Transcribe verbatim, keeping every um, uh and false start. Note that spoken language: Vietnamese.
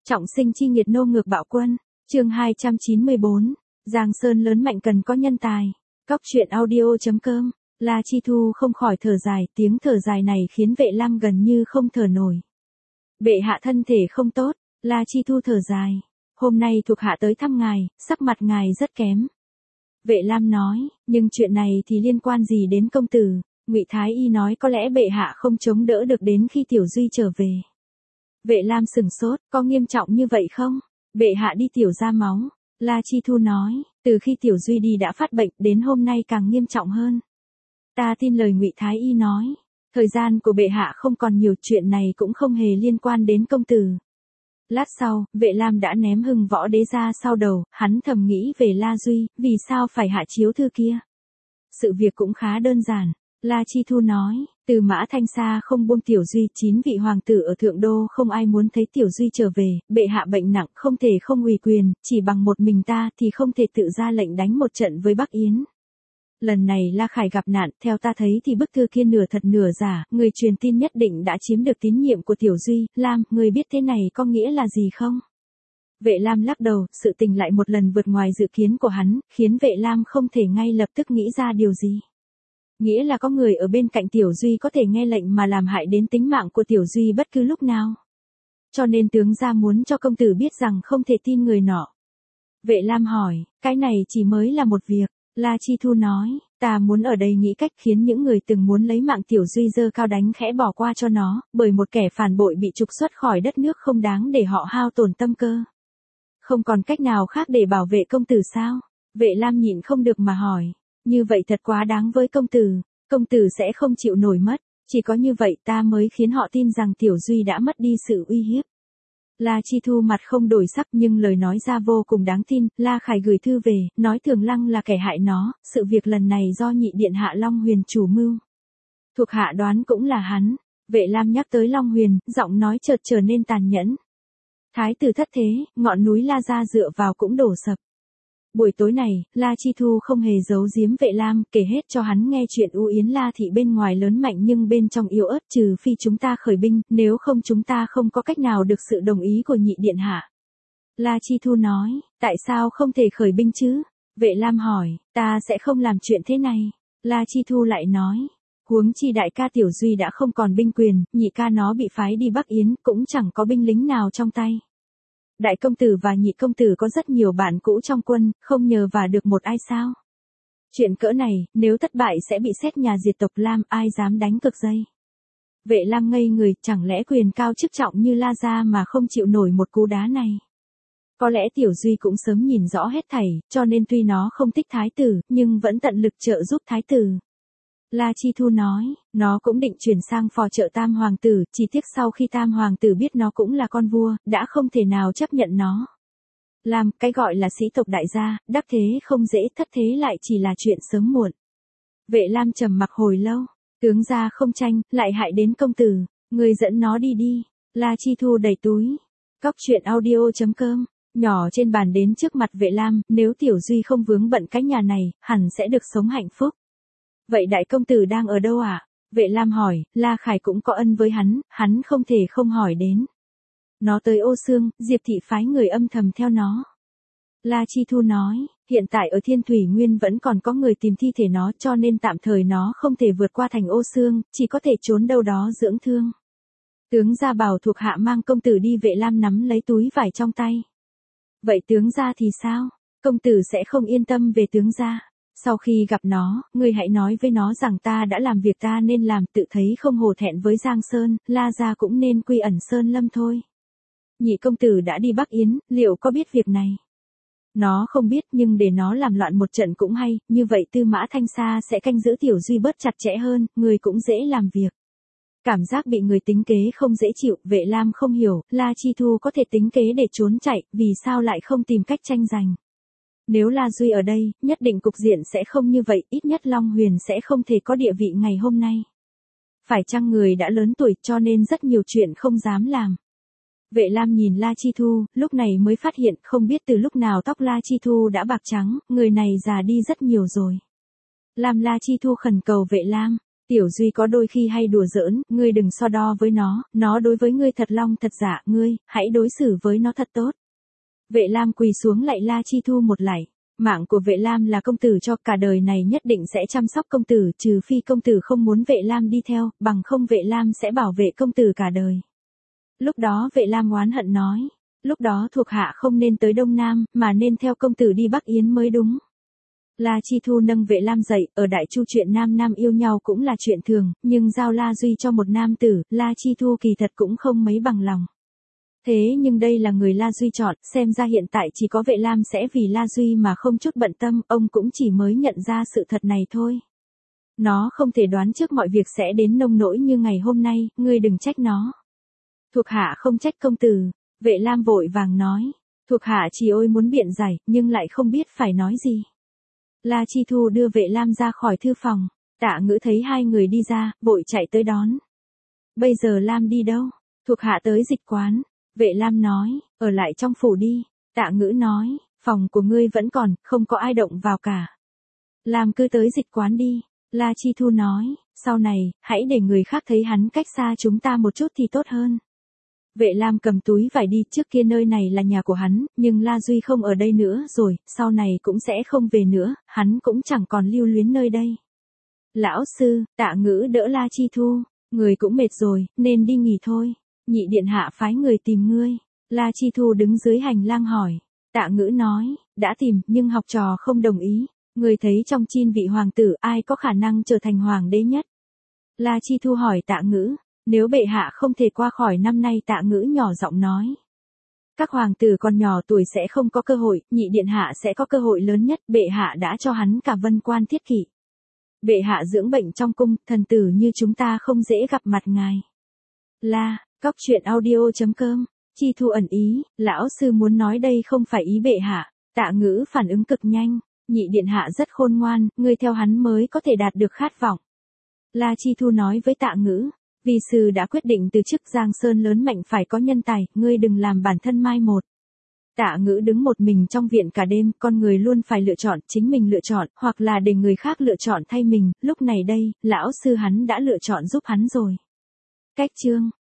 Trọng sinh chi nghiệt nô ngược bạo quân, chương hai trăm chín mươi bốn, Giang Sơn lớn mạnh cần có nhân tài. Cóc truyện audio chấm com, La Chi Thu không khỏi thở dài, tiếng thở dài này khiến Vệ Lam gần như không thở nổi. Bệ hạ thân thể không tốt, La Chi Thu thở dài. Hôm nay thuộc hạ tới thăm ngài, sắc mặt ngài rất kém. Vệ Lam nói, nhưng chuyện này thì liên quan gì đến công tử? Ngụy Thái Y nói có lẽ bệ hạ không chống đỡ được đến khi Tiểu Duy trở về. Vệ Lam sừng sốt, có nghiêm trọng như vậy không? Bệ hạ đi tiểu ra máu. La Chi Thu nói, từ khi Tiểu Duy đi đã phát bệnh, đến hôm nay càng nghiêm trọng hơn. Ta tin lời Ngụy Thái Y nói. Thời gian của bệ hạ không còn nhiều, chuyện này cũng không hề liên quan đến công tử. Lát sau, Vệ Lam đã ném Hưng Võ Đế ra sau đầu, hắn thầm nghĩ về La Duy, vì sao phải hạ chiếu thư kia? Sự việc cũng khá đơn giản. La Chi Thu nói, từ Mã Thanh Sa không buông Tiểu Duy, chín vị hoàng tử ở Thượng Đô không ai muốn thấy Tiểu Duy trở về, bệ hạ bệnh nặng không thể không ủy quyền, chỉ bằng một mình ta thì không thể tự ra lệnh đánh một trận với Bắc Yến. Lần này La Khải gặp nạn, theo ta thấy thì bức thư kia nửa thật nửa giả, người truyền tin nhất định đã chiếm được tín nhiệm của Tiểu Duy. Lam, người biết thế này có nghĩa là gì không? Vệ Lam lắc đầu, sự tình lại một lần vượt ngoài dự kiến của hắn, khiến Vệ Lam không thể ngay lập tức nghĩ ra điều gì. Nghĩa là có người ở bên cạnh Tiểu Duy có thể nghe lệnh mà làm hại đến tính mạng của Tiểu Duy bất cứ lúc nào. Cho nên tướng gia muốn cho công tử biết rằng không thể tin người nọ. Vệ Lam hỏi, cái này chỉ mới là một việc. La Chi Thu nói, ta muốn ở đây nghĩ cách khiến những người từng muốn lấy mạng Tiểu Duy giơ cao đánh khẽ bỏ qua cho nó, bởi một kẻ phản bội bị trục xuất khỏi đất nước không đáng để họ hao tổn tâm cơ. Không còn cách nào khác để bảo vệ công tử sao? Vệ Lam nhịn không được mà hỏi. Như vậy thật quá đáng với công tử, công tử sẽ không chịu nổi mất, chỉ có như vậy ta mới khiến họ tin rằng Tiểu Duy đã mất đi sự uy hiếp. La Chi Thu mặt không đổi sắc nhưng lời nói ra vô cùng đáng tin. La Khải gửi thư về, nói Thường Lăng là kẻ hại nó, sự việc lần này do nhị điện hạ Long Huyền chủ mưu. Thuộc hạ đoán cũng là hắn. Vệ Lam nhắc tới Long Huyền, giọng nói chợt trở nên tàn nhẫn. Thái tử thất thế, ngọn núi La Gia dựa vào cũng đổ sập. Buổi tối này, La Chi Thu không hề giấu giếm Vệ Lam, kể hết cho hắn nghe chuyện U Yến La thị bên ngoài lớn mạnh nhưng bên trong yếu ớt, trừ phi chúng ta khởi binh, nếu không chúng ta không có cách nào được sự đồng ý của nhị điện hạ. La Chi Thu nói, tại sao không thể khởi binh chứ? Vệ Lam hỏi, ta sẽ không làm chuyện thế này. La Chi Thu lại nói, huống chi đại ca Tiểu Duy đã không còn binh quyền, nhị ca nó bị phái đi Bắc Yến, cũng chẳng có binh lính nào trong tay. Đại công tử và nhị công tử có rất nhiều bạn cũ trong quân, không nhờ vả được một ai sao? Chuyện cỡ này, nếu thất bại sẽ bị xét nhà diệt tộc. Lam, ai dám đánh cược dây? Vệ Lam ngây người, chẳng lẽ quyền cao chức trọng như La Gia mà không chịu nổi một cú đá này? Có lẽ Tiểu Duy cũng sớm nhìn rõ hết thảy, cho nên tuy nó không thích thái tử, nhưng vẫn tận lực trợ giúp thái tử. La Chi Thu nói, nó cũng định chuyển sang phò trợ Tam Hoàng tử, chỉ tiếc sau khi Tam Hoàng tử biết nó cũng là con vua, đã không thể nào chấp nhận nó. Làm, cái gọi là sĩ tộc đại gia, đắc thế không dễ, thất thế lại chỉ là chuyện sớm muộn. Vệ Lam trầm mặc hồi lâu, tướng gia không tranh, lại hại đến công tử, người dẫn nó đi đi. La Chi Thu đẩy túi. Cóc truyện audio chấm com, nhỏ trên bàn đến trước mặt Vệ Lam, nếu Tiểu Duy không vướng bận cái nhà này, hẳn sẽ được sống hạnh phúc. Vậy đại công tử đang ở đâu ạ? À? Vệ Lam hỏi, La Khải cũng có ân với hắn, hắn không thể không hỏi đến. Nó tới Ô Xương, Diệp thị phái người âm thầm theo nó. La Chi Thu nói, hiện tại ở Thiên Thủy Nguyên vẫn còn có người tìm thi thể nó, cho nên tạm thời nó không thể vượt qua thành Ô Xương, chỉ có thể trốn đâu đó dưỡng thương. Tướng gia bảo thuộc hạ mang công tử đi. Vệ Lam nắm lấy túi vải trong tay. Vậy tướng gia thì sao? Công tử sẽ không yên tâm về tướng gia. Sau khi gặp nó, ngươi hãy nói với nó rằng ta đã làm việc ta nên làm, tự thấy không hổ thẹn với Giang Sơn, La Gia cũng nên quy ẩn Sơn Lâm thôi. Nhị công tử đã đi Bắc Yến, liệu có biết việc này? Nó không biết, nhưng để nó làm loạn một trận cũng hay, như vậy Tư Mã Thanh Sa sẽ canh giữ Tiểu Duy bớt chặt chẽ hơn, người cũng dễ làm việc. Cảm giác bị người tính kế không dễ chịu. Vệ Lam không hiểu, La Chi Thu có thể tính kế để trốn chạy, vì sao lại không tìm cách tranh giành? Nếu La Duy ở đây, nhất định cục diện sẽ không như vậy, ít nhất Long Huyền sẽ không thể có địa vị ngày hôm nay. Phải chăng người đã lớn tuổi cho nên rất nhiều chuyện không dám làm. Vệ Lam nhìn La Chi Thu, lúc này mới phát hiện không biết từ lúc nào tóc La Chi Thu đã bạc trắng, người này già đi rất nhiều rồi. Lam, La Chi Thu khẩn cầu Vệ Lam, Tiểu Duy có đôi khi hay đùa giỡn, ngươi đừng so đo với nó, nó đối với ngươi thật long thật dạ, ngươi, hãy đối xử với nó thật tốt. Vệ Lam quỳ xuống lạy La Chi Thu một lạy. Mạng của Vệ Lam là công tử cho, cả đời này nhất định sẽ chăm sóc công tử, trừ phi công tử không muốn Vệ Lam đi theo, bằng không Vệ Lam sẽ bảo vệ công tử cả đời. Lúc đó Vệ Lam oán hận nói, lúc đó thuộc hạ không nên tới Đông Nam, mà nên theo công tử đi Bắc Yến mới đúng. La Chi Thu nâng Vệ Lam dậy, ở Đại Chu chuyện nam nam yêu nhau cũng là chuyện thường, nhưng giao La Duy cho một nam tử, La Chi Thu kỳ thật cũng không mấy bằng lòng. Thế nhưng đây là người La Duy chọn, xem ra hiện tại chỉ có Vệ Lam sẽ vì La Duy mà không chút bận tâm, ông cũng chỉ mới nhận ra sự thật này thôi. Nó không thể đoán trước mọi việc sẽ đến nông nỗi như ngày hôm nay, ngươi đừng trách nó. Thuộc hạ không trách công tử, Vệ Lam vội vàng nói, thuộc hạ chỉ ôi muốn biện giải, nhưng lại không biết phải nói gì. La Chi Thu đưa Vệ Lam ra khỏi thư phòng, Tạ Ngữ thấy hai người đi ra, vội chạy tới đón. Bây giờ Lam đi đâu? Thuộc hạ tới dịch quán. Vệ Lam nói, ở lại trong phủ đi. Tạ Ngữ nói, phòng của ngươi vẫn còn, không có ai động vào cả. Lam cứ tới dịch quán đi. La Chi Thu nói, sau này, hãy để người khác thấy hắn cách xa chúng ta một chút thì tốt hơn. Vệ Lam cầm túi vải đi, trước kia nơi này là nhà của hắn, nhưng La Duy không ở đây nữa rồi, sau này cũng sẽ không về nữa, hắn cũng chẳng còn lưu luyến nơi đây. Lão sư, Tạ Ngữ đỡ La Chi Thu, người cũng mệt rồi, nên đi nghỉ thôi. Nhị điện hạ phái người tìm ngươi. La Chi Thu đứng dưới hành lang hỏi. Tạ Ngữ nói, đã tìm, nhưng học trò không đồng ý. Người thấy trong chín vị hoàng tử ai có khả năng trở thành hoàng đế nhất? La Chi Thu hỏi Tạ Ngữ. Nếu bệ hạ không thể qua khỏi năm nay, Tạ Ngữ nhỏ giọng nói. Các hoàng tử còn nhỏ tuổi sẽ không có cơ hội, nhị điện hạ sẽ có cơ hội lớn nhất, bệ hạ đã cho hắn cả vân quan thiết kỵ. Bệ hạ dưỡng bệnh trong cung, thần tử như chúng ta không dễ gặp mặt ngài. La, Cóc truyện audio chấm com, Chi Thu ẩn ý, lão sư muốn nói đây không phải ý bệ hạ. Tạ Ngữ phản ứng cực nhanh, nhị điện hạ rất khôn ngoan, ngươi theo hắn mới có thể đạt được khát vọng. La Chi Thu nói với Tạ Ngữ, vì sư đã quyết định từ chức, Giang Sơn lớn mạnh phải có nhân tài, ngươi đừng làm bản thân mai một. Tạ Ngữ đứng một mình trong viện cả đêm, con người luôn phải lựa chọn, chính mình lựa chọn, hoặc là để người khác lựa chọn thay mình, lúc này đây, lão sư hắn đã lựa chọn giúp hắn rồi. Cách chương